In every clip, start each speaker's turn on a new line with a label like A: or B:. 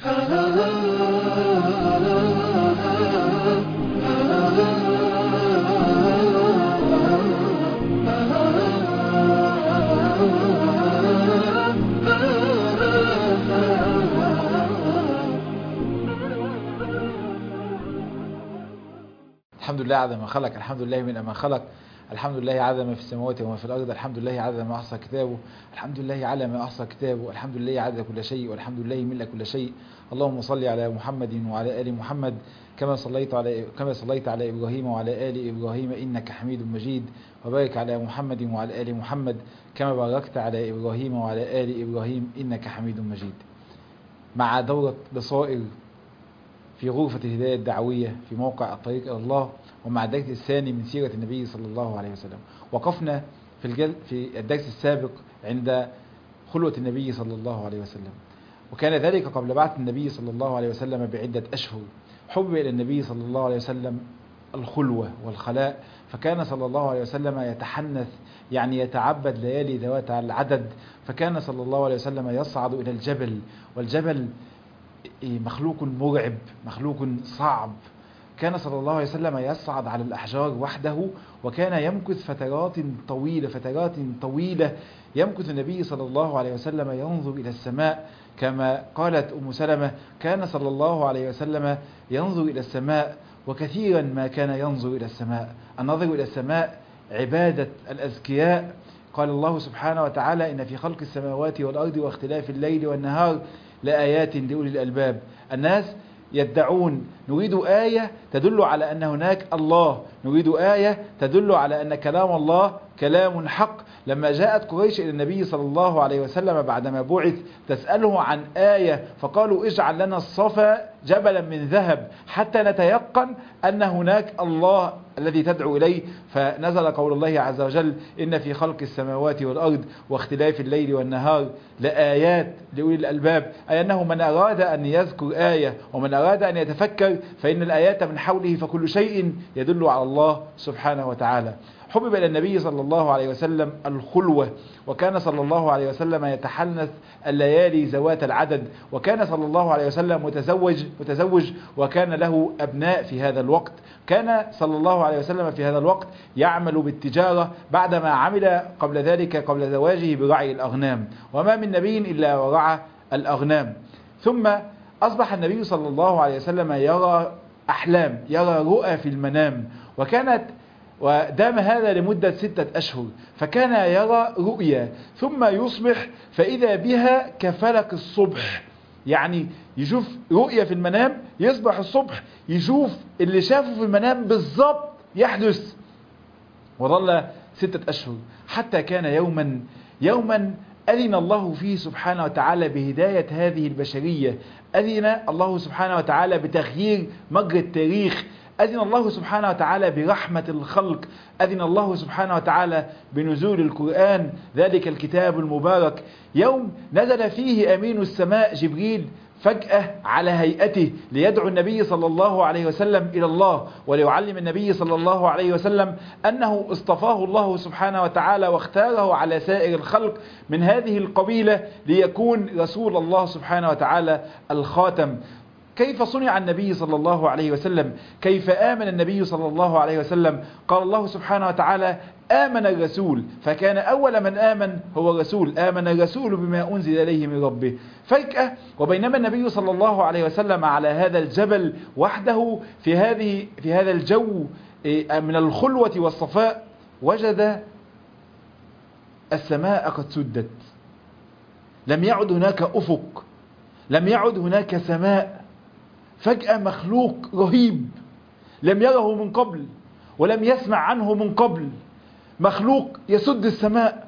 A: الحمد لله عدد ما خلق، الحمد لله من ما خلق، الحمد لله عدد ما في السماوات وما في الأرض، الحمد لله عدد ما أحصى كتابه، الحمد لله على ما أحصى كتابه، الحمد لله عدد كل شيء، والحمد لله ملء كل شيء. اللهم صل على محمد وعلى آل محمد كما صليت على إبراهيم وعلى آل إبراهيم إنك حميد مجيد، وبارك على محمد وعلى آل محمد كما باركت على إبراهيم وعلى آل إبراهيم إنك حميد مجيد. مع دورة بصائر في غرفة الهداية الدعوية في موقع الطريق إلى الله، ومع الدرس الثاني من سيرة النبي صلى الله عليه وسلم. وقفنا في الدرس السابق عند خلوة النبي صلى الله عليه وسلم، وكان ذلك قبل بعث النبي صلى الله عليه وسلم بعدة أشهر. حب إلى النبي صلى الله عليه وسلم الخلوة والخلاء، فكان صلى الله عليه وسلم يتحنث، يعني يتعبد ليالي ذوات العدد. فكان صلى الله عليه وسلم يصعد إلى الجبل، والجبل مخلوق مرعب، مخلوق صعب. كان صلى الله عليه وسلم يصعد على الأحجار وحده، وكان يمكث فترات طويلة يمكث النبي صلى الله عليه وسلم ينظر إلى السماء، كما قالت أم سلمة: كان صلى الله عليه وسلم ينظر إلى السماء، وكثيرا ما كان ينظر إلى السماء. النظر إلى السماء عبادة الأذكياء. قال الله سبحانه وتعالى: إن في خلق السماوات والأرض واختلاف الليل والنهار لآيات لأولي الألباب. الناس يدعون: نريد آية تدل على أن هناك الله، نريد آية تدل على أن كلام الله كلام حق. لما جاءت قريش إلى النبي صلى الله عليه وسلم بعدما بعث تسأله عن آية، فقالوا: اجعل لنا الصفا جبلا من ذهب حتى نتيقن أن هناك الله الذي تدعو إليه. فنزل قول الله عز وجل: إن في خلق السماوات والأرض واختلاف الليل والنهار لآيات لأولي الألباب، أي أنه من أراد أن يذكر آية ومن أراد أن يتفكر فإن الآيات من حوله، فكل شيء يدل على الله سبحانه وتعالى. حبب إلى النبي صلى الله عليه وسلم الخلوة، وكان صلى الله عليه وسلم يتحنث الليالي ذوات العدد، وكان صلى الله عليه وسلم متزوج وكان له أبناء في هذا الوقت. كان صلى الله عليه وسلم في هذا الوقت يعمل بالتجارة بعدما عمل قبل ذلك قبل زواجه برعي الأغنام، وما من نبي إلا ورعى الأغنام. ثم أصبح النبي صلى الله عليه وسلم يرى أحلام، يرى رؤى في المنام، ودام هذا لمدة 6 أشهر. فكان يرى رؤيا ثم يصبح فإذا بها كفلك الصبح، يعني يشوف رؤيا في المنام، يصبح الصبح يشوف اللي شافه في المنام بالضبط يحدث. وظل 6 أشهر حتى كان يوما أذن الله فيه سبحانه وتعالى بهداية هذه البشرية، أذن الله سبحانه وتعالى بتغيير مجرى التاريخ، أذن الله سبحانه وتعالى برحمة الخلق، أذن الله سبحانه وتعالى بنزول القرآن، ذلك الكتاب المبارك. يوم نزل فيه أمين السماء جبريل فجأة على هيئته ليدعو النبي صلى الله عليه وسلم إلى الله، وليعلم النبي صلى الله عليه وسلم أنه اصطفاه الله سبحانه وتعالى واختاره على سائر الخلق من هذه القبيلة ليكون رسول الله سبحانه وتعالى الخاتم. كيف صنع النبي صلى الله عليه وسلم؟ كيف آمن النبي صلى الله عليه وسلم؟ قال الله سبحانه وتعالى: آمن الرسول، فكان أول من آمن هو الرسول. آمن الرسول بما أنزل إليه من ربه. فجأة وبينما النبي صلى الله عليه وسلم على هذا الجبل وحده في هذا الجو من الخلوة والصفاء، وجد السماء قد سدت، لم يعد هناك أفق، لم يعد هناك سماء. فجأة مخلوق رهيب لم يره من قبل ولم يسمع عنه من قبل، مخلوق يسد السماء،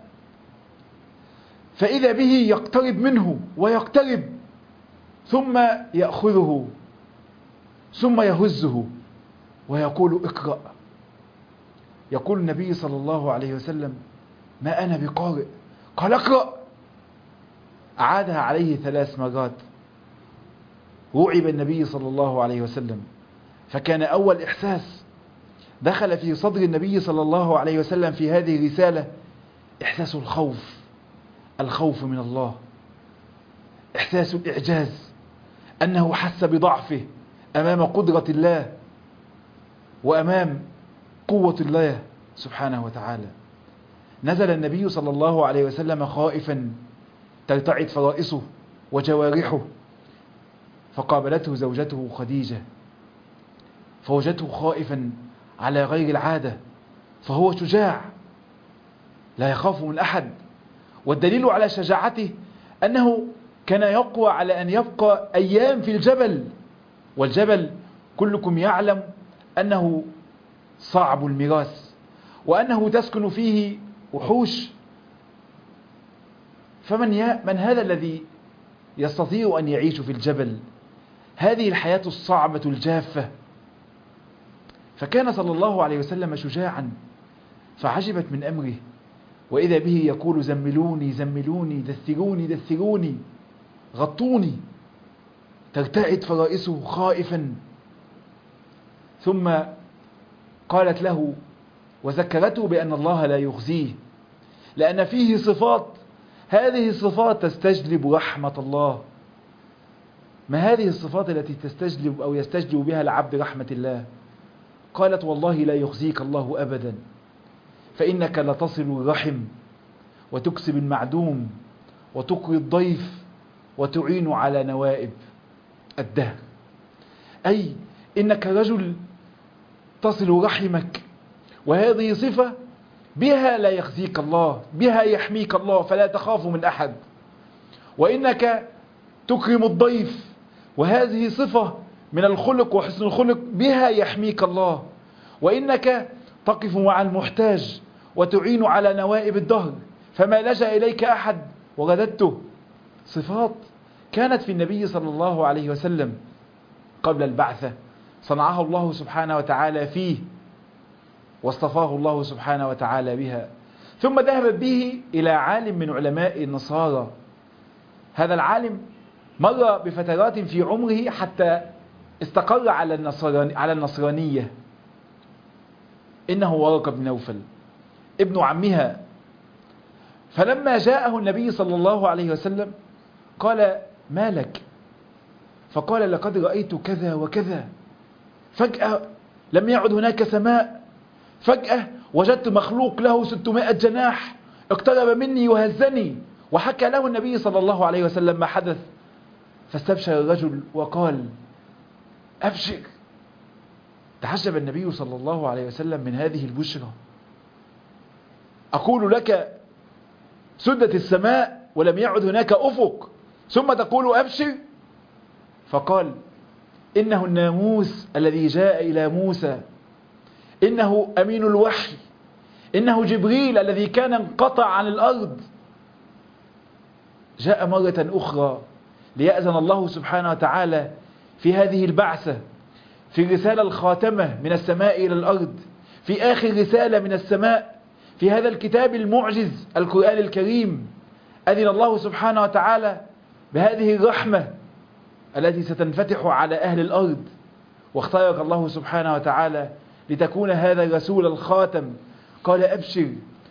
A: فإذا به يقترب منه ويقترب ثم يأخذه ثم يهزه ويقول: اقرأ. يقول النبي صلى الله عليه وسلم: ما أنا بقارئ. قال: اقرأ. أعادها عليه 3 مرات. رعب النبي صلى الله عليه وسلم، فكان أول إحساس دخل في صدر النبي صلى الله عليه وسلم في هذه الرسالة إحساس الخوف من الله، إحساس الإعجاز، أنه حس بضعفه أمام قدرة الله وأمام قوة الله سبحانه وتعالى. نزل النبي صلى الله عليه وسلم خائفا ترتعد فرائصه وجوارحه، فقابلته زوجته خديجة فوجدته خائفا على غير العادة، فهو شجاع لا يخاف من أحد. والدليل على شجاعته أنه كان يقوى على أن يبقى أيام في الجبل، والجبل كلكم يعلم أنه صعب المراس وأنه تسكن فيه وحوش. من هذا الذي يستطيع أن يعيش في الجبل هذه الحياة الصعبة الجافة؟ فكان صلى الله عليه وسلم شجاعا، فعجبت من أمره، وإذا به يقول زملوني زملوني دثروني دثروني غطوني، ترتعد فرائسه خائفا. ثم قالت له وذكرته بأن الله لا يخزيه، لأن فيه صفات، هذه الصفات تستجلب رحمة الله. ما هذه الصفات التي تستجلب أو يستجلب بها العبد رحمة الله؟ قالت والله لا يخزيك الله أبدا، فإنك لتصل الرحم وتكسب المعدوم وتقري الضيف وتعين على نوائب الدهر. أي إنك رجل تصل رحمك، وهذه صفة بها لا يخزيك الله، بها يحميك الله فلا تخاف من أحد. وإنك تكرم الضيف، وهذه صفة من الخلق وحسن الخلق بها يحميك الله. وإنك تقف مع المحتاج وتعين على نوائب الدهر فما لجأ إليك أحد ورددته. صفات كانت في النبي صلى الله عليه وسلم قبل البعثة، صنعها الله سبحانه وتعالى فيه واصطفاه الله سبحانه وتعالى بها. ثم ذهبت به إلى عالم من علماء النصارى. هذا العالم مر بفترات في عمره حتى استقر على النصرانية. إنه ورقة بن نوفل ابن عمها. فلما جاءه النبي صلى الله عليه وسلم قال ما لك؟ فقال لقد رأيت كذا وكذا. فجأة لم يعد هناك سماء، فجأة وجدت مخلوق له 600 جناح اقترب مني وهزني. وحكى له النبي صلى الله عليه وسلم ما حدث، فاستبشر الرجل وقال أبشر. تعجب النبي صلى الله عليه وسلم من هذه البشرى. أقول لك سدت السماء ولم يعد هناك أفق ثم تقول أبشر؟ فقال إنه الناموس الذي جاء إلى موسى، إنه أمين الوحي، إنه جبريل الذي كان انقطع عن الأرض، جاء مرة أخرى ليأذن الله سبحانه وتعالى في هذه البعثة، في الرسالة الخاتمة من السماء إلى الأرض، في آخر رسالة من السماء، في هذا الكتاب المعجز القرآن الكريم. أذن الله سبحانه وتعالى بهذه الرحمة التي ستنفتح على أهل الأرض، واختارك الله سبحانه وتعالى لتكون هذا الرسول الخاتم. قال أبشر.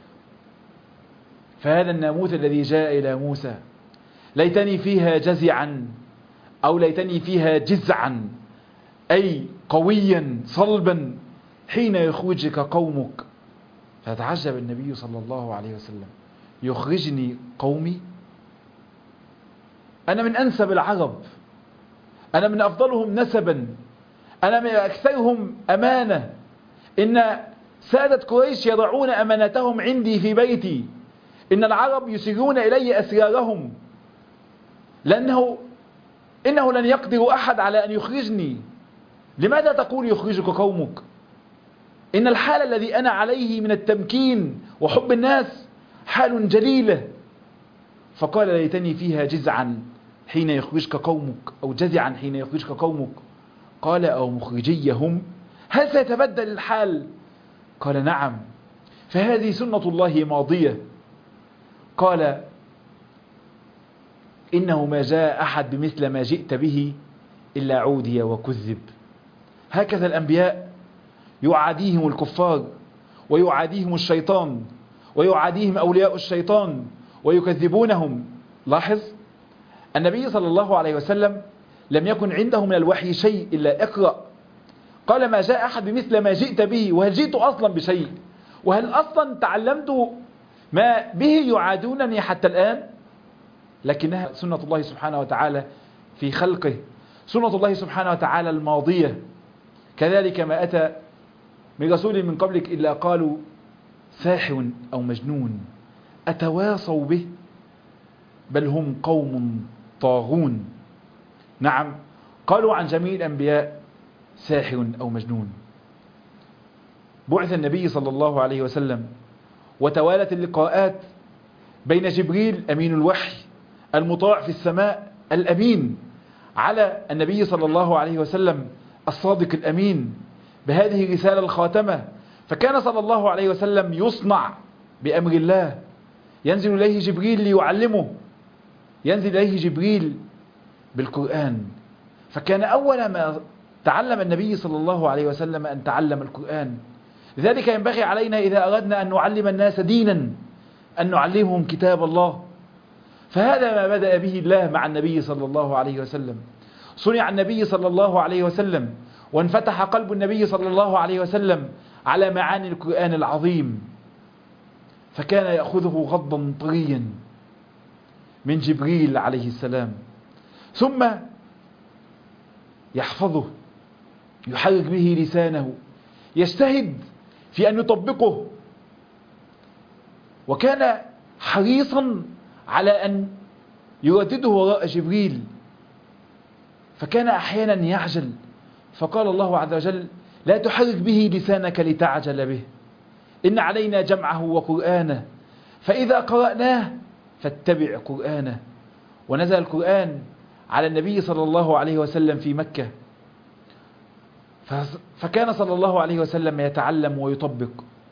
A: فهذا الناموس الذي جاء إلى موسى ليتني فيها جزعا أو ليتني فيها جزعا، أي قويا صلبا حين يخرجك قومك. فتعجب النبي صلى الله عليه وسلم، يخرجني قومي؟ أنا من أنسب العرب، أنا من أفضلهم نسبا، أنا من أكثرهم أمانة. إن سادة قريش يضعون أمانتهم عندي في بيتي، إن العرب يسرون إلي أسرارهم، إنه لن يقدر أحد على أن يخرجني. لماذا تقول يخرجك قومك؟ إن الحال الذي أنا عليه من التمكين وحب الناس حال جليلة. فقال ليتني فيها جزعا حين يخرجك قومك، أو جزعا حين يخرجك قومك. قال أو مخرجيهم، هل سيتبدل الحال؟ قال نعم، فهذه سنة الله ماضية. قال إنه ما جاء أحد بمثل ما جئت به إلا عودي وكذب. هكذا الأنبياء يعاديهم الكفار ويعاديهم الشيطان ويعاديهم أولياء الشيطان ويكذبونهم. لاحظ النبي صلى الله عليه وسلم لم يكن عنده من الوحي شيء إلا اقرأ. قال ما جاء أحد بمثل ما جئت به، وهل جئت أصلا بشيء؟ وهل أصلا تعلمت ما به يعادونني حتى الآن؟ لكنها سنة الله سبحانه وتعالى في خلقه، سنة الله سبحانه وتعالى الماضية. كذلك ما أتى من رسول من قبلك إلا قالوا ساحر أو مجنون أتواصوا به بل هم قوم طاغون. نعم، قالوا عن جميع الأنبياء ساحر أو مجنون. بعث النبي صلى الله عليه وسلم، وتوالت اللقاءات بين جبريل أمين الوحي المطاع في السماء الأمين على النبي صلى الله عليه وسلم الصادق الأمين بهذه الرسالة الخاتمة. فكان صلى الله عليه وسلم يصنع بأمر الله، ينزل إليه جبريل ليعلمه، ينزل إليه جبريل بالقرآن. فكان أول ما تعلم النبي صلى الله عليه وسلم أن تعلم القرآن. لذلك ينبغي علينا إذا أردنا أن نعلم الناس دينا أن نعلمهم كتاب الله. فهذا ما بدأ به الله مع النبي صلى الله عليه وسلم. صنع النبي صلى الله عليه وسلم وانفتح قلب النبي صلى الله عليه وسلم على معاني القرآن العظيم، فكان يأخذه غضا طريا من جبريل عليه السلام، ثم يحفظه، يحرك به لسانه، يجتهد في أن يطبقه. وكان حريصا على أن يردده وراء جبريل، فكان أحيانا يعجل، فقال الله عز وجل لا تحرك به لسانك لتعجل به، إن علينا جمعه وقرآنه، فإذا قرأناه فاتبع قرآنه. ونزل القرآن على النبي صلى الله عليه وسلم في مكة، فكان صلى الله عليه وسلم يتعلم ويطبق.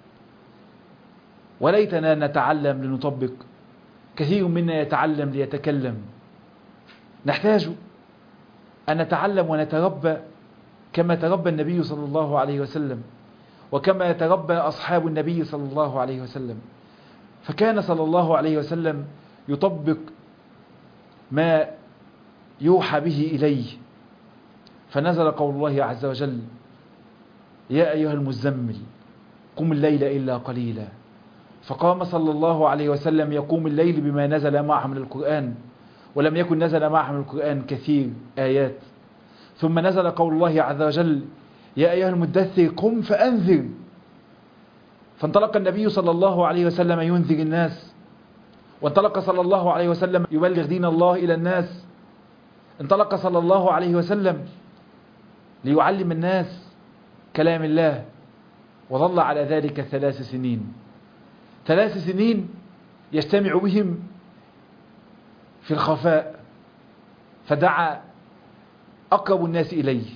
A: وليتنا نتعلم لنطبق، كثير منا يتعلم ليتكلم. نحتاج أن نتعلم ونتربى كما تربى النبي صلى الله عليه وسلم، وكما يتربى أصحاب النبي صلى الله عليه وسلم. فكان صلى الله عليه وسلم يطبق ما يوحى به إليه. فنزل قول الله عز وجل يا أيها المزمل قم الليل إلا قليلا. فقام صلى الله عليه وسلم يقوم الليل بما نزل معه من القرآن، ولم يكن نزل معه من القرآن كثير آيات. ثم نزل قول الله عز وجل يا أيها المدثر قم فأنذر. فانطلق النبي صلى الله عليه وسلم ينذر الناس، وانطلق صلى الله عليه وسلم يبلغ دين الله إلى الناس. انطلق صلى الله عليه وسلم ليعلم الناس كلام الله، وظل على ذلك 3 سنين. 3 سنين يجتمع بهم في الخفاء، فدعا أقرب الناس إليه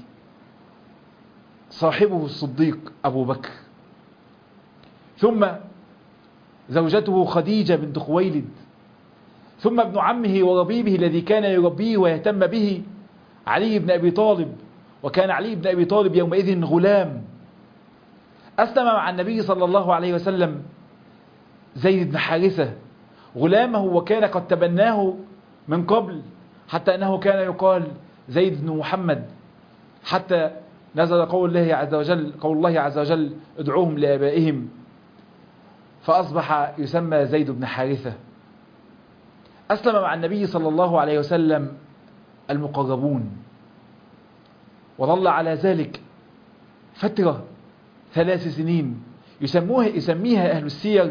A: صاحبه الصديق أبو بكر، ثم زوجته خديجة بنت خويلد، ثم ابن عمه وربيبه الذي كان يربيه ويهتم به علي بن أبي طالب. وكان علي بن أبي طالب يومئذ غلام. أسلم مع النبي صلى الله عليه وسلم زيد بن حارثة غلامه، وكان قد تبناه من قبل، حتى أنه كان يقال زيد بن محمد، حتى نزل قول الله عز وجل ادعوهم لآبائهم، فأصبح يسمى زيد بن حارثة. أسلم مع النبي صلى الله عليه وسلم المقربون، وظل على ذلك فترة 3 سنين يسميها أهل السير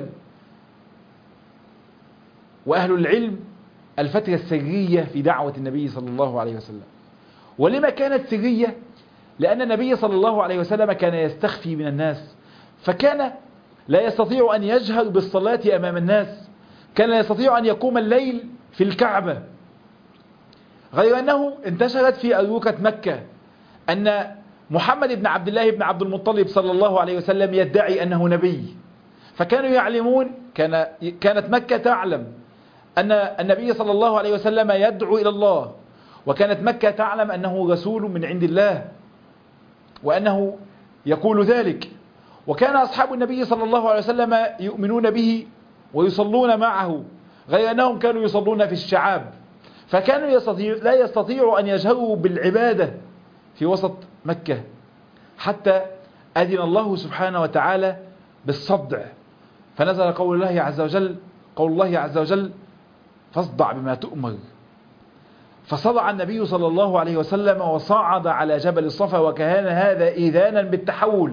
A: وأهل العلم الفترة السرية في دعوة النبي صلى الله عليه وسلم. ولما كانت سرية؟ لأن النبي صلى الله عليه وسلم كان يستخفي من الناس، فكان لا يستطيع أن يجهر بالصلاة أمام الناس، كان لا يستطيع أن يقوم الليل في الكعبة. غير أنه انتشرت في أروقة مكة أن محمد بن عبد الله بن عبد المطلب صلى الله عليه وسلم يدعي أنه نبي، فكانوا يعلمون، كانت مكة تعلم أن النبي صلى الله عليه وسلم يدعو إلى الله، وكانت مكة تعلم أنه رسول من عند الله وأنه يقول ذلك. وكان أصحاب النبي صلى الله عليه وسلم يؤمنون به ويصلون معه، غير أنهم كانوا يصلون في الشعاب. فكانوا لا يستطيعوا أن يجهروا بالعبادة في وسط مكة، حتى أذن الله سبحانه وتعالى بالصدع، فنزل قول الله عز وجل فاصدع بما تؤمر. فصدع النبي صلى الله عليه وسلم وصعد على جبل الصفا، وكان هذا إذانا بالتحول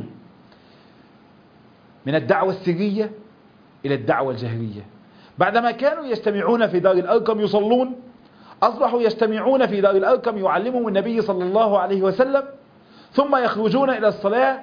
A: من الدعوة السرية إلى الدعوة الجهرية. بعدما كانوا يجتمعون في دار الأرقم يصلون، أصبحوا يجتمعون في دار الأرقم يعلمهم النبي صلى الله عليه وسلم، ثم يخرجون إلى الصلاة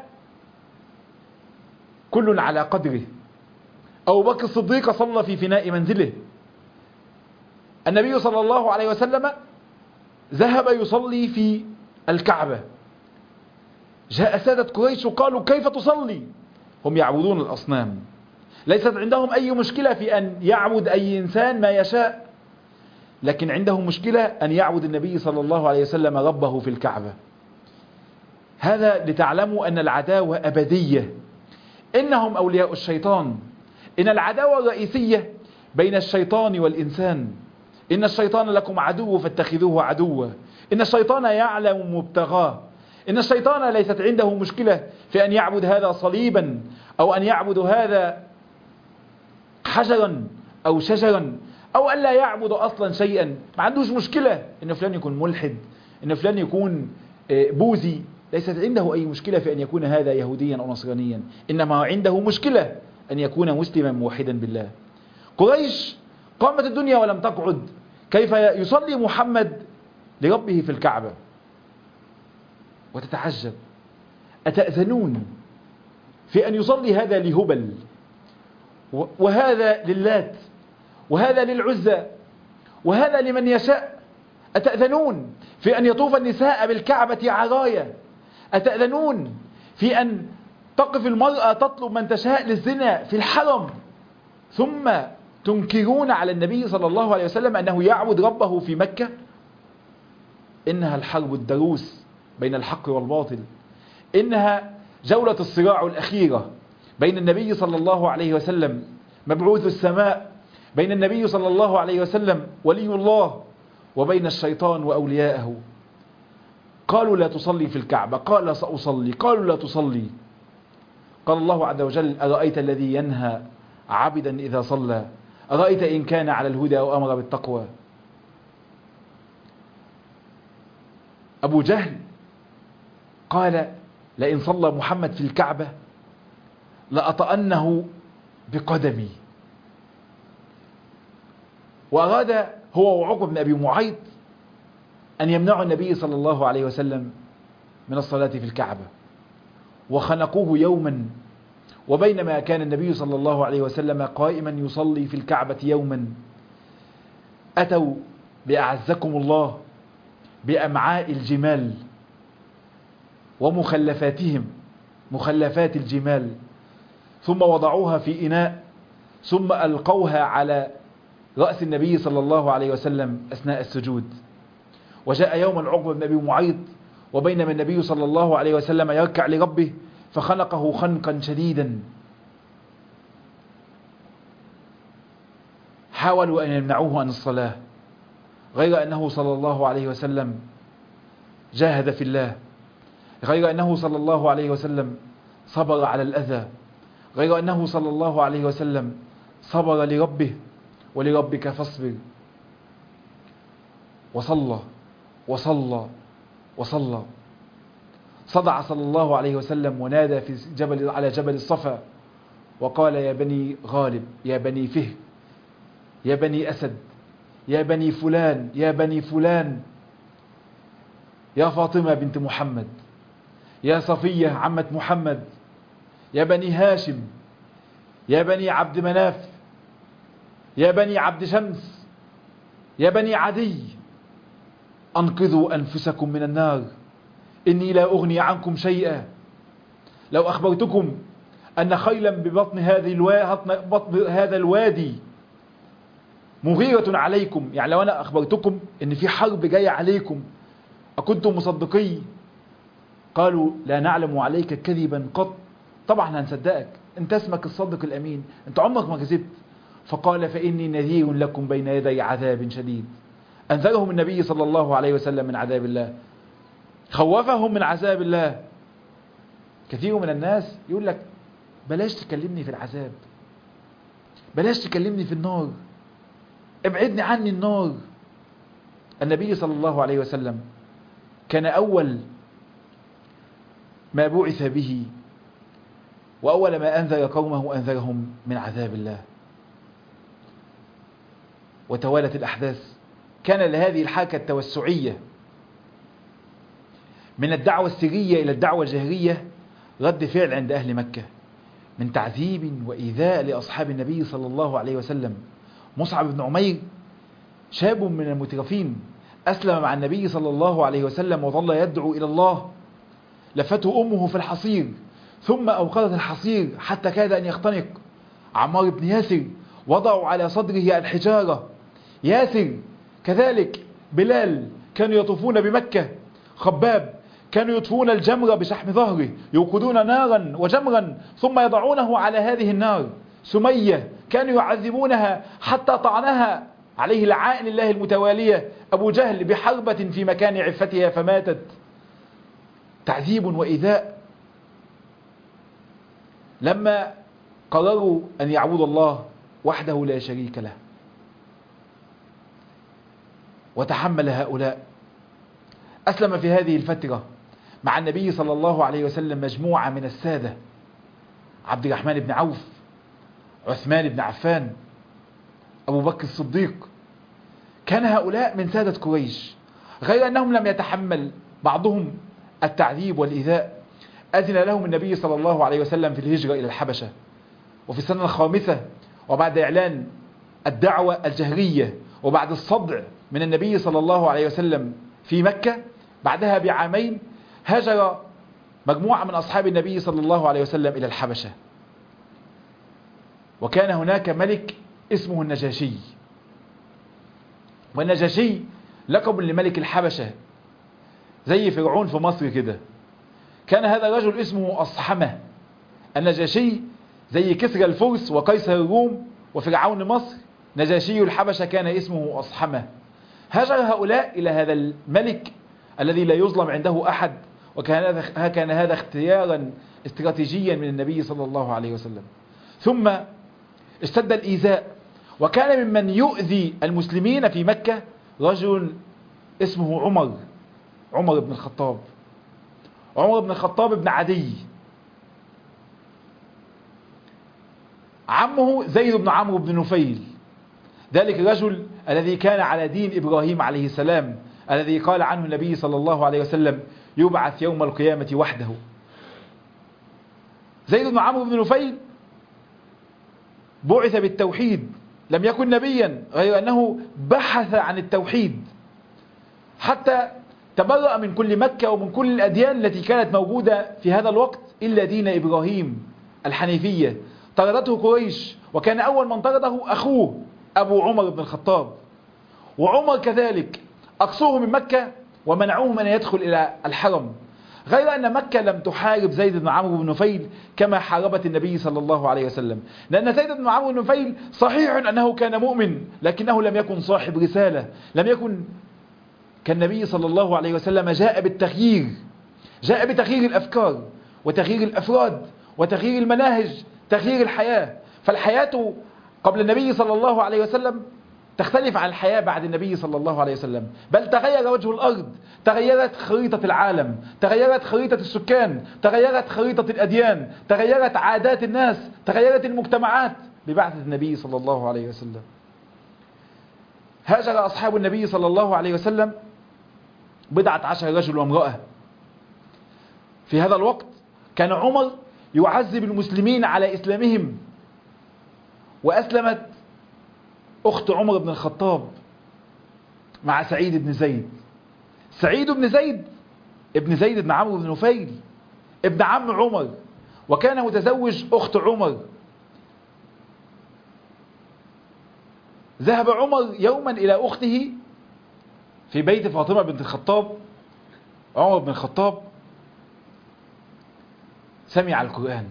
A: كل على قدره. أبو بكر الصديق صلى في فناء منزله، النبي صلى الله عليه وسلم ذهب يصلي في الكعبة. جاء سادة قريش وقالوا كيف تصلي؟ هم يعبدون الأصنام، ليست عندهم أي مشكلة في أن يعبد أي إنسان ما يشاء، لكن عندهم مشكلة أن يعبد النبي صلى الله عليه وسلم ربه في الكعبة. هذا لتعلموا أن العداوة أبدية، إنهم أولياء الشيطان. إن العداوة الرئيسية بين الشيطان والإنسان. إن الشيطان لكم عدو فاتخذوه عدوا. إن الشيطان يعلم مبتغاه. إن الشيطان ليست عنده مشكلة في أن يعبد هذا صليبا، أو أن يعبد هذا حجرا أو شجرا، أو أن لا يعبد أصلا شيئا. ما عندوش مشكلة إن فلان يكون ملحد، إن فلان يكون بوذي، ليست عنده أي مشكلة في أن يكون هذا يهوديا أو نصرانيا، إنما عنده مشكلة أن يكون مسلما موحدا بالله. قريش قامت الدنيا ولم تقعد. كيف يصلي محمد لربه في الكعبة؟ وتتعجب، أتأذنون في أن يصلي هذا لهبل، وهذا للات، وهذا للعزى، وهذا لمن يشاء؟ أتأذنون في أن يطوف النساء بالكعبة عرايا؟ أتأذنون في أن تقف المرأة تطلب من تشاء للزنا في الحرم، ثم تنكرون على النبي صلى الله عليه وسلم أنه يعبد ربه في مكة؟ إنها الحرب الدروس بين الحق والباطل، إنها جولة الصراع الأخيرة بين النبي صلى الله عليه وسلم مبعوث السماء، بين النبي صلى الله عليه وسلم ولي الله، وبين الشيطان وأوليائه. قالوا لا تصلي في الكعبة، قال سأصلي. قالوا لا تصلي. قال الله عز وجل أرأيت الذي ينهى عبدا إذا صلى، أرأيت إن كان على الهدى أو أمر بالتقوى. أبو جهل قال لئن صلى محمد في الكعبة لأطأنه بقدمي. وأراد هو وعقبة بن أبي معيط أن يمنعوا النبي صلى الله عليه وسلم من الصلاة في الكعبة، وخنقوه يوما. وبينما كان النبي صلى الله عليه وسلم قائما يصلي في الكعبة يوما، أتوا بأعزكم الله بأمعاء الجمال ومخلفاتهم، مخلفات الجمال، ثم وضعوها في إناء، ثم ألقوها على رأس النبي صلى الله عليه وسلم أثناء السجود. وجاء يوما عقبة بن أبي معيط، وبينما النبي صلى الله عليه وسلم يركع لربه فخنقه خنقا شديدا. حاولوا أن يمنعوه عن الصلاة، غير أنه صلى الله عليه وسلم جاهد في الله، غير أنه صلى الله عليه وسلم صبر على الأذى، غير أنه صلى الله عليه وسلم صبر لربه، ولربك فاصبر. وصلى وصلى وصلى. صدع صلى الله عليه وسلم ونادى في على جبل الصفا وقال يا بني غالب، يا بني فهر، يا بني أسد، يا بني فلان، يا بني فلان، يا فاطمة بنت محمد، يا صفية عمة محمد، يا بني هاشم، يا بني عبد مناف، يا بني عبد شمس، يا بني عدي، أنقذوا أنفسكم من النار، إني لا أغني عنكم شيئا. لو أخبرتكم أن خيلا ببطن هذا الوادي مغيرة عليكم، يعني لو أنا أخبرتكم أن في حرب جاية عليكم أكنتم مصدقي؟ قالوا لا نعلم عليك كذبا قط. طبعا هنصدقك، أنت اسمك الصادق الأمين، أنت عمرك ما كذبت. فقال فإني نذير لكم بين يدي عذاب شديد. أنذرهم النبي صلى الله عليه وسلم من عذاب الله، خوفهم من عذاب الله. كثير من الناس يقول لك بلاش تكلمني في العذاب، بلاش تكلمني في النار، ابعدني عني النار. النبي صلى الله عليه وسلم كان أول ما بعث به وأول ما أنذر قومه أنذرهم من عذاب الله. وتوالت الأحداث. كان لهذه الحركة التوسعية من الدعوة السرية إلى الدعوة الجهرية رد فعل عند أهل مكة من تعذيب وإيذاء لأصحاب النبي صلى الله عليه وسلم. مصعب بن عمير شاب من المترفين أسلم مع النبي صلى الله عليه وسلم وظل يدعو إلى الله. لفته أمه في الحصير ثم أوقدت الحصير حتى كاد أن يختنق. عمار بن ياسر وضعوا على صدره الحجارة. ياسر كذلك. بلال كانوا يطوفون بمكة. خباب كانوا يطفون الجمر بشحم ظهره، يوقدون نارا وجمرا ثم يضعونه على هذه النار. سمية كانوا يعذبونها حتى طعنها عليه لعائن الله المتوالية أبو جهل بحربة في مكان عفتها فماتت. تعذيب وإيذاء. لما قرروا أن يعبدوا الله وحده لا شريك له وتحمل هؤلاء. أسلم في هذه الفترة مع النبي صلى الله عليه وسلم مجموعة من السادة: عبد الرحمن بن عوف، عثمان بن عفان، أبو بكر الصديق. كان هؤلاء من سادة قريش، غير أنهم لم يتحمل بعضهم التعذيب والإيذاء. أذن لهم النبي صلى الله عليه وسلم في الهجرة إلى الحبشة، وفي السنة الخامسة وبعد إعلان الدعوة الجهرية وبعد الصدع من النبي صلى الله عليه وسلم في مكة، بعدها بعامين هاجر مجموعة من أصحاب النبي صلى الله عليه وسلم إلى الحبشة. وكان هناك ملك اسمه النجاشي، والنجاشي لقب لملك الحبشة زي فرعون في مصر كده. كان هذا الرجل اسمه أصحمة. النجاشي زي كسرى الفرس وقيصر الروم وفرعون مصر، نجاشي الحبشة كان اسمه أصحمة. هاجر هؤلاء إلى هذا الملك الذي لا يظلم عنده أحد، وكان هذا اختيارا استراتيجيا من النبي صلى الله عليه وسلم. ثم اشتد الإيذاء، وكان ممن يؤذي المسلمين في مكة رجل اسمه عمر بن الخطاب. عمر بن الخطاب بن عدي، عمه زيد بن عمرو بن نفيل، ذلك الرجل الذي كان على دين إبراهيم عليه السلام، الذي قال عنه النبي صلى الله عليه وسلم يبعث يوم القيامة وحده. زيد بن عمرو بن نفيل بعث بالتوحيد، لم يكن نبيا غير أنه بحث عن التوحيد حتى تبرأ من كل مكة ومن كل الأديان التي كانت موجودة في هذا الوقت إلا دين إبراهيم الحنيفية. طردته قريش، وكان أول من طرده أخوه أبو عمر بن الخطاب. وعمر كذلك أقصوه من مكة ومنعوه من يدخل إلى الحرم، غير أن مكة لم تحارب زيد بن عمرو بن نفيل كما حاربت النبي صلى الله عليه وسلم، لأن زيد بن عمرو بن نفيل صحيح أنه كان مؤمن، لكنه لم يكن صاحب رسالة، لم يكن كالنبي صلى الله عليه وسلم. جاء بالتغيير، جاء بتغيير الأفكار وتغيير الأفراد وتغيير المناهج، تغيير الحياة. فالحياة قبل النبي صلى الله عليه وسلم تختلف عن الحياة بعد النبي صلى الله عليه وسلم، بل تغير وجه الأرض، تغيرت خريطة العالم، تغيرت خريطة السكان، تغيرت خريطة الأديان، تغيرت عادات الناس، تغيرت المجتمعات ببعثة النبي صلى الله عليه وسلم. هاجر أصحاب النبي صلى الله عليه وسلم 11 رجل وامرأة. في هذا الوقت كان عمر يعذب المسلمين على إسلامهم، وأسلمت أخت عمر بن الخطاب مع سعيد بن زيد. سعيد بن زيد ابن زيد بن عمرو بن نفيل ابن عم عمر، وكان متزوج أخت عمر. ذهب عمر يوما إلى أخته في بيت فاطمة بنت الخطاب. عمر بن الخطاب سمع القرآن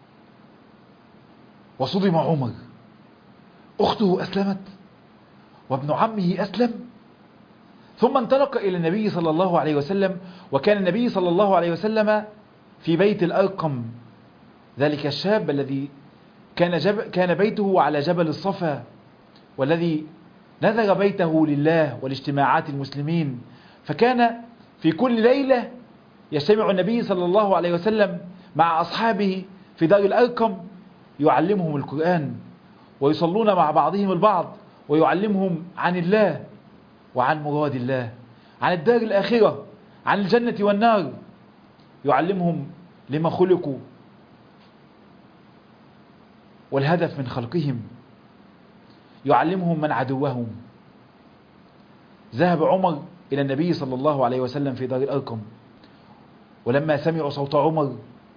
A: وصدم عمر، أخته أسلمت وابن عمه أسلم، ثم انطلق إلى النبي صلى الله عليه وسلم، وكان النبي صلى الله عليه وسلم في بيت الأرقم، ذلك الشاب الذي كان بيته على جبل الصفا، والذي نذر بيته لله ولاجتماعات المسلمين. فكان في كل ليلة يجتمع النبي صلى الله عليه وسلم مع أصحابه في دار الأرقم، يعلمهم القرآن، ويصلون مع بعضهم البعض، ويعلمهم عن الله وعن مراد الله، عن الدار الآخرة، عن الجنة والنار، يعلمهم لما خلقوا والهدف من خلقهم، يعلمهم من عدوهم. ذهب عمر إلى النبي صلى الله عليه وسلم في دار الأرقم، ولما سمعوا صوت عمر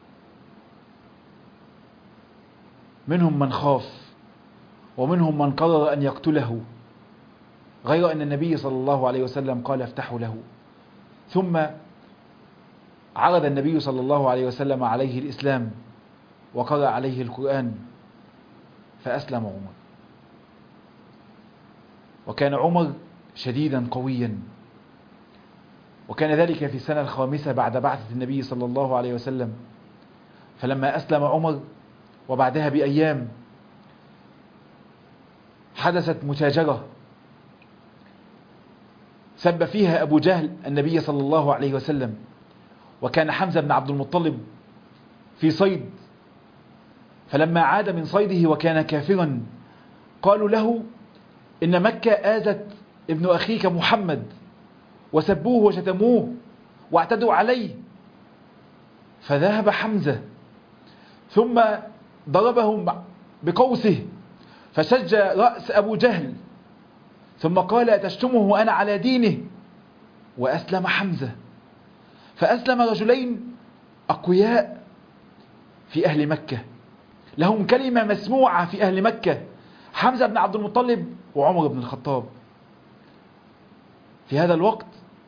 A: منهم من خاف ومنهم من قرر أن يقتله، غير أن النبي صلى الله عليه وسلم قال افتحوا له. ثم عرض النبي صلى الله عليه وسلم عليه الإسلام وقرأ عليه القرآن فأسلم عمر. وكان عمر شديدا قويا، وكان ذلك في السنة الخامسة بعد بعثة النبي صلى الله عليه وسلم. فلما أسلم عمر وبعدها بأيام حدثت متاجرة سب فيها أبو جهل النبي صلى الله عليه وسلم، وكان حمزة بن عبد المطلب في صيد، فلما عاد من صيده وكان كافرا قالوا له إن مكة آذت ابن أخيك محمد، وسبوه وشتموه واعتدوا عليه. فذهب حمزة ثم ضربهم بقوسه فشج رأس أبو جهل، ثم قال أتشتمه وأنا على دينه، وأسلم حمزة. فأسلم رجلين أقوياء في أهل مكة، لهم كلمة مسموعة في أهل مكة، حمزة بن عبد المطلب وعمر بن الخطاب. في هذا الوقت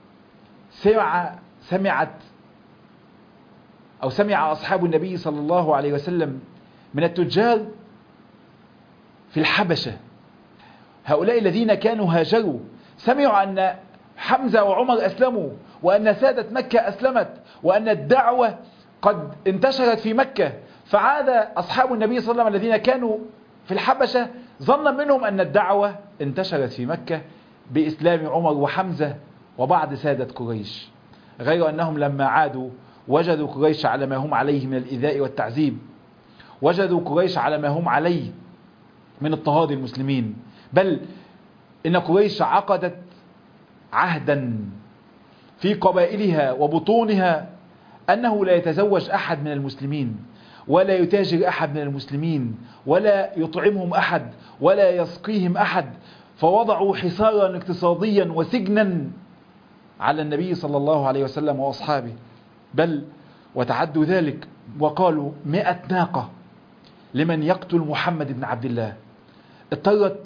A: سمع أصحاب النبي صلى الله عليه وسلم من التجار في الحبشة، هؤلاء الذين كانوا هاجروا، سمعوا أن حمزة وعمر أسلموا، وأن سادة مكة أسلمت، وأن الدعوة قد انتشرت في مكة. فعاد أصحاب النبي صلى الله عليه وسلم الذين كانوا في الحبشة ظنا منهم أن الدعوة انتشرت في مكة بإسلام عمر وحمزة وبعض سادة قريش، غير أنهم لما عادوا وجدوا قريش على ما هم عليه من الإيذاء والتعذيب، وجدوا قريش على ما هم عليه من اضطهاد المسلمين. بل إن قريش عقدت عهدا في قبائلها وبطونها أنه لا يتزوج أحد من المسلمين، ولا يتاجر أحد من المسلمين، ولا يطعمهم أحد، ولا يسقيهم أحد. فوضعوا حصارا اقتصاديا وسجنا على النبي صلى الله عليه وسلم وأصحابه، بل وتعدوا ذلك وقالوا 100 ناقة لمن يقتل محمد بن عبد الله. اضطرت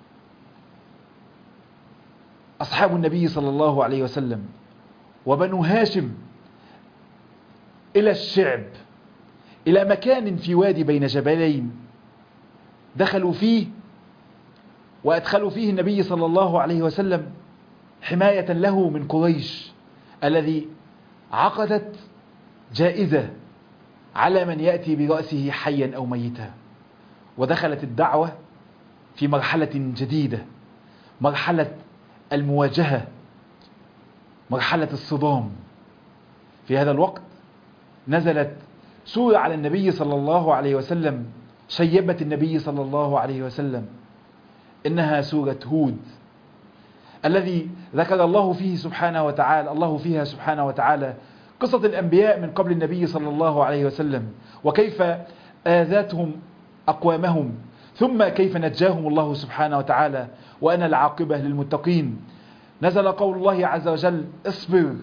A: أصحاب النبي صلى الله عليه وسلم وبنو هاشم إلى الشعب، إلى مكان في وادي بين جبلين دخلوا فيه وأدخلوا فيه النبي صلى الله عليه وسلم حماية له من قريش، الذي عقدت جائزة على من يأتي برأسه حيا أو ميتا. ودخلت الدعوة في مرحلة جديدة، مرحلة المواجهة، مرحلة الصدام. في هذا الوقت نزلت سورة على النبي صلى الله عليه وسلم، شيبت النبي صلى الله عليه وسلم، إنها سورة هود، الذي ذكر الله فيها سبحانه وتعالى قصة الأنبياء من قبل النبي صلى الله عليه وسلم، وكيف آذتهم أقوامهم، ثم كيف نجاهم الله سبحانه وتعالى، وأن العاقبة للمتقين. نزل قول الله عز وجل اصبر،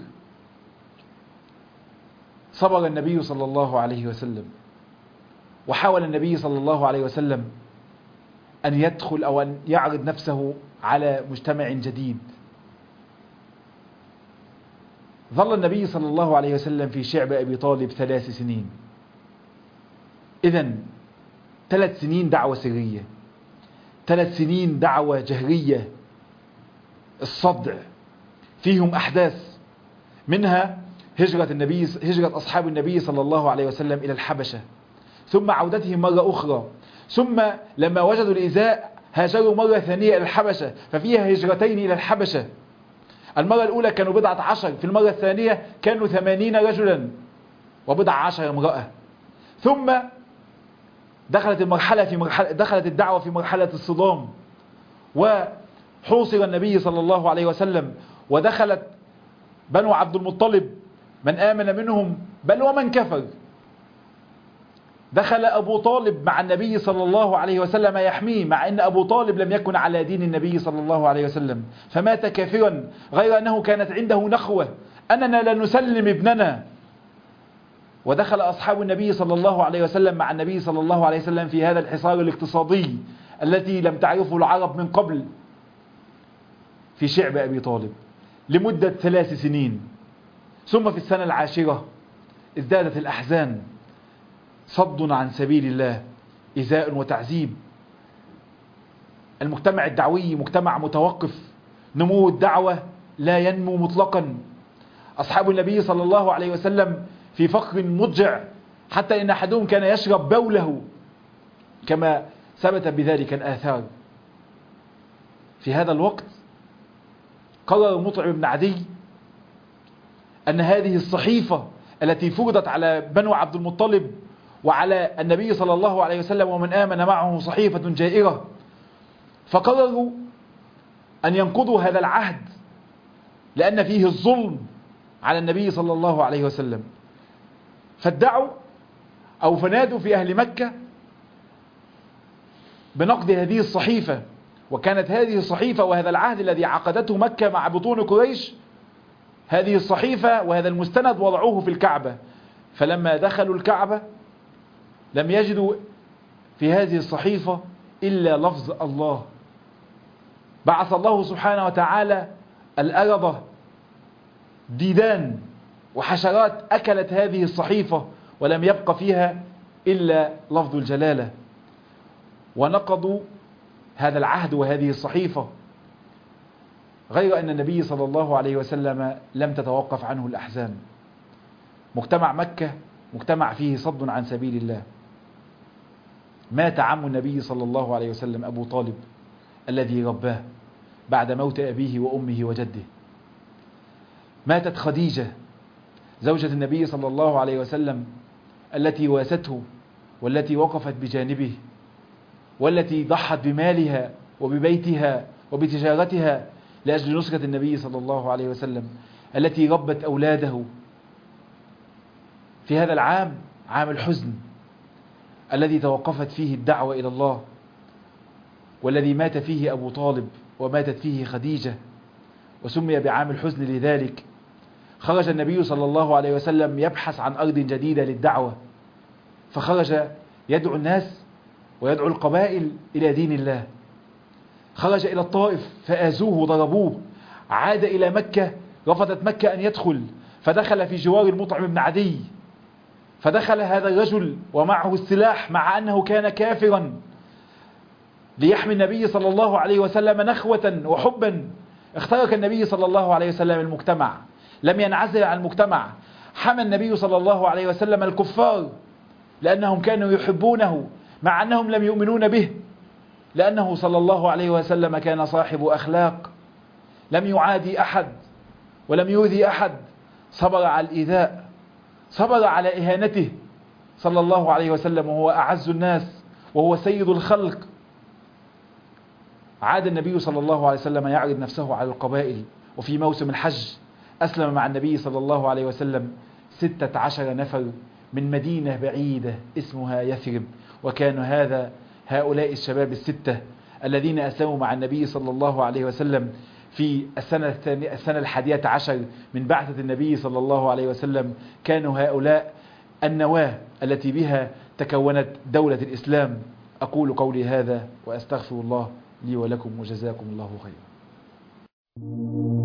A: صبر النبي صلى الله عليه وسلم، وحاول النبي صلى الله عليه وسلم أن يدخل أو أن يعرض نفسه على مجتمع جديد. ظل النبي صلى الله عليه وسلم في شعب أبي طالب 3 سنين. إذن 3 سنين دعوة سرية، 3 سنين دعوة جهرية، الصدع، فيهم أحداث، منها هجرة أصحاب النبي صلى الله عليه وسلم إلى الحبشة، ثم عودتهم مرة أخرى، ثم لما وجدوا الإيذاء هاجروا مرة ثانية إلى الحبشة، ففيها هجرتين إلى الحبشة. المرة الأولى كانوا 17، في المرة الثانية كانوا 80 رجلا و10 امرأة. ثم دخلت الدعوة في مرحلة الصدام، وحوصر النبي صلى الله عليه وسلم، ودخلت بنو عبد المطلب من آمن منهم بل ومن كفر. دخل أبو طالب مع النبي صلى الله عليه وسلم يحميه، مع أن أبو طالب لم يكن على دين النبي صلى الله عليه وسلم، فمات كافرا، غير أنه كانت عنده نخوة أننا لنسلم ابننا. ودخل أصحاب النبي صلى الله عليه وسلم مع النبي صلى الله عليه وسلم في هذا الحصار الاقتصادي التي لم تعرفه العرب من قبل في شعب أبي طالب لمدة 3 سنين. ثم في السنة 10 ازدادت الأحزان، صد عن سبيل الله، إيذاء وتعذيب. المجتمع الدعوي مجتمع متوقف، نمو الدعوة لا ينمو مطلقا. أصحاب النبي صلى الله عليه وسلم في فقر مضجع، حتى إن أحدهم كان يشرب بوله كما ثبت بذلك الآثار. في هذا الوقت قرر مطعم بن عدي أن هذه الصحيفة التي فرضت على بنو عبد المطلب وعلى النبي صلى الله عليه وسلم ومن آمن معه صحيفة جائرة، فقرروا أن ينقضوا هذا العهد لأن فيه الظلم على النبي صلى الله عليه وسلم. فادعوا أو فنادوا في أهل مكة بنقض هذه الصحيفة. وكانت هذه الصحيفة وهذا العهد الذي عقدته مكة مع بطون قريش، هذه الصحيفة وهذا المستند وضعوه في الكعبة. فلما دخلوا الكعبة لم يجدوا في هذه الصحيفة إلا لفظ الله. بعث الله سبحانه وتعالى الأرض ديدان وحشرات أكلت هذه الصحيفة، ولم يبق فيها إلا لفظ الجلالة. ونقضوا هذا العهد وهذه الصحيفة، غير أن النبي صلى الله عليه وسلم لم تتوقف عنه الأحزان. مجتمع مكة مجتمع فيه صد عن سبيل الله. مات عم النبي صلى الله عليه وسلم أبو طالب الذي رباه بعد موت أبيه وأمه وجده. ماتت خديجة زوجة النبي صلى الله عليه وسلم التي واسته والتي وقفت بجانبه والتي ضحت بمالها وببيتها وبتجارتها لأجل نصرة النبي صلى الله عليه وسلم، التي ربت أولاده. في هذا العام، عام الحزن الذي توقفت فيه الدعوة إلى الله، والذي مات فيه أبو طالب وماتت فيه خديجة، وسمي بعام الحزن لذلك. خرج النبي صلى الله عليه وسلم يبحث عن أرض جديدة للدعوة، فخرج يدعو الناس ويدعو القبائل إلى دين الله. خرج إلى الطائف فآذوه وضربوه، عاد إلى مكة، رفضت مكة أن يدخل، فدخل في جوار المطعم بن عدي. فدخل هذا الرجل ومعه السلاح مع أنه كان كافرا ليحمي النبي صلى الله عليه وسلم نخوة وحبا. اخترق النبي صلى الله عليه وسلم المجتمع، لم ينعزل عن المجتمع. حمى النبي صلى الله عليه وسلم الكفار لأنهم كانوا يحبونه مع أنهم لم يؤمنون به، لأنه صلى الله عليه وسلم كان صاحب أخلاق، لم يعادي أحد ولم يؤذي أحد، صبر على الإيذاء، صبر على إهانته صلى الله عليه وسلم، وهو أعز الناس وهو سيد الخلق. عاد النبي صلى الله عليه وسلم يعرض نفسه على القبائل. وفي موسم الحج أسلم مع النبي صلى الله عليه وسلم 16 نفر من مدينة بعيدة اسمها يثرب، وكانوا هؤلاء الشباب 6 الذين أسلموا مع النبي صلى الله عليه وسلم في السنة 11 من بعثة النبي صلى الله عليه وسلم. كانوا هؤلاء النواة التي بها تكونت دولة الإسلام. أقول قولي هذا وأستغفر الله لي ولكم، وجزاكم الله خيرا.